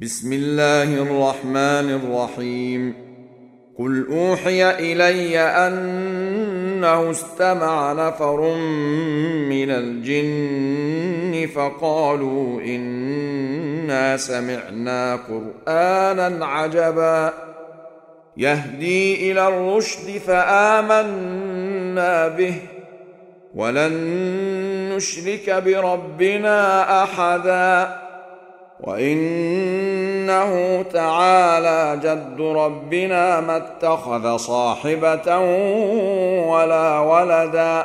بسم الله الرحمن الرحيم. قل أوحي إلي أنه استمع نفر من الجن فقالوا إنا سمعنا قرآنا عجبا يهدي إلى الرشد فآمنا به ولن نشرك بربنا أحدا وإنه تعالى جد ربنا ما اتخذ صاحبة ولا ولدا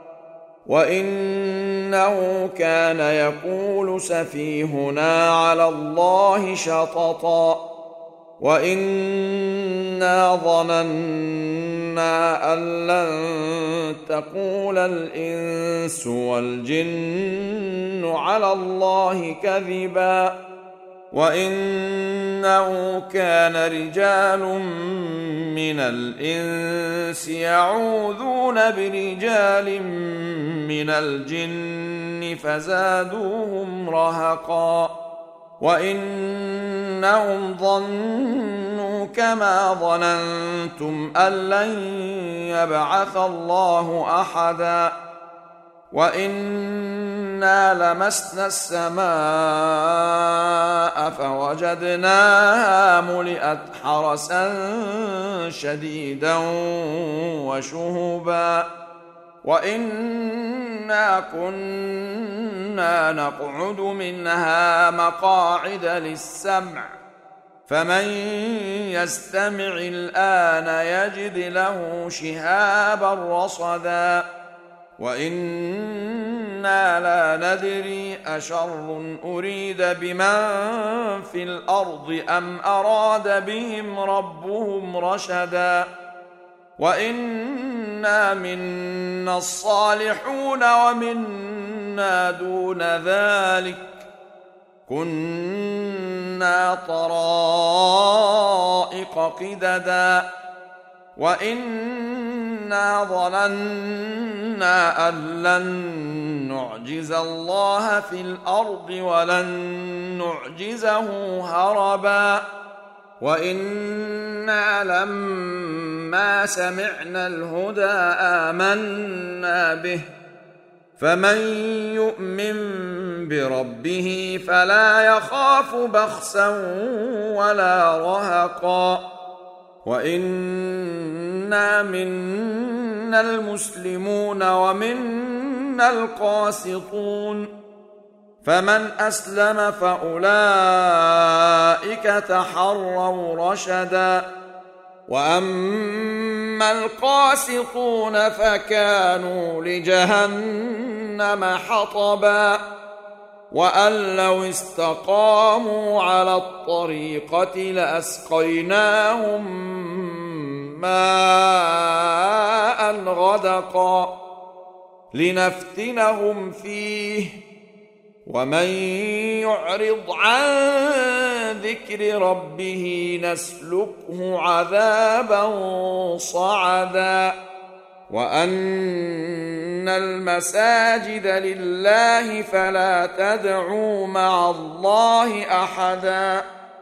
وإنه كان يقول سفيهنا على الله شططا وإنا ظننا أن لن تقول الإنس والجن على الله كذبا وإنه كان رجال من الإنس يعوذون برجال من الجن فزادوهم رهقا وإنهم ظنوا كما ظننتم أن لن يبعث الله أحدا وإنا لمسنا السماء فوجدناها ملئت حرسا شديدا وشهبا وإنا كنا نقعد منها مقاعد للسمع فمن يستمع الآن يجد له شهابا رصدا وإنا لا ندري أشر أريد بمن في الأرض أم أراد بهم ربهم رشدا وإنا منا الصالحون ومنا دون ذلك كنا طرائق قددا وإنا ظننا أن لن نعجز الله في الأرض ولن نعجزه هربا وإنا لما سمعنا الهدى آمنا به فمن يؤمن بربه فلا يخاف بخسا ولا رهقا وإنا منا المسلمون ومنا القاسطون فمن أسلم فأولئك تحروا رشدا وأما القاسطون فكانوا لجهنم حطبا وأن لو استقاموا على الطريقة لأسقيناهم ماء غدقا لنفتنهم فيه ومن يعرض عن ذكر ربه نسلكه عذابا صعدا وأن المساجد لله فلا تدعوا مع الله أحدا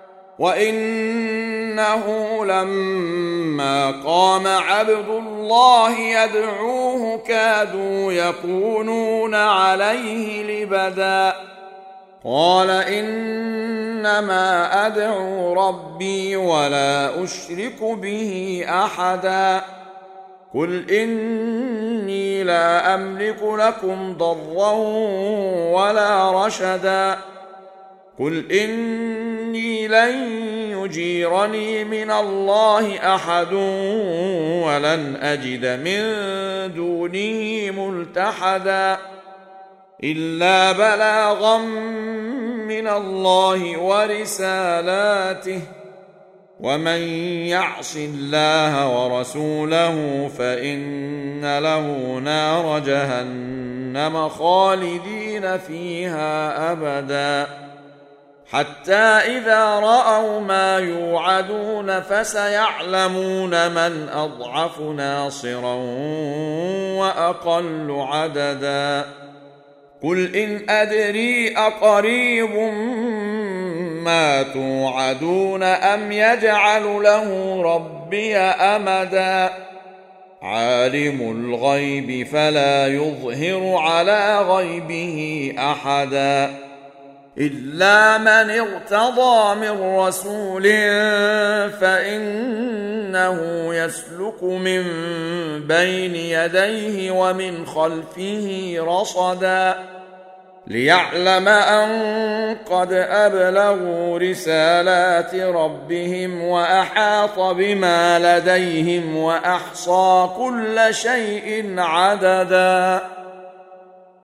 وإنه لما قام عبد الله يدعوه كادوا يكونون عليه لبدا قال إنما أدعو ربي ولا أشرك به أحدا قل إني لا أملك لكم ضرا ولا رشدا قل إني لن يجيرني من الله أحد ولن أجد من دونه ملتحدا إلا بلاغا من الله ورسالاته ومن يعص الله ورسوله فإن له نار جهنم خالدين فيها أبدا حتى إذا رأوا ما يوعدون فسيعلمون من أضعف ناصرا وأقل عددا قل إن أدري أقريب ما توعدون أم يجعل له ربي أمدا عالم الغيب فلا يظهر على غيبه أحدا إلا من ارتضى من رسول فإنه يسلك من بين يديه ومن خلفه رصدا ليعلم أن قد أبلغوا رسالات ربهم وأحاط بما لديهم وأحصى كل شيء عددا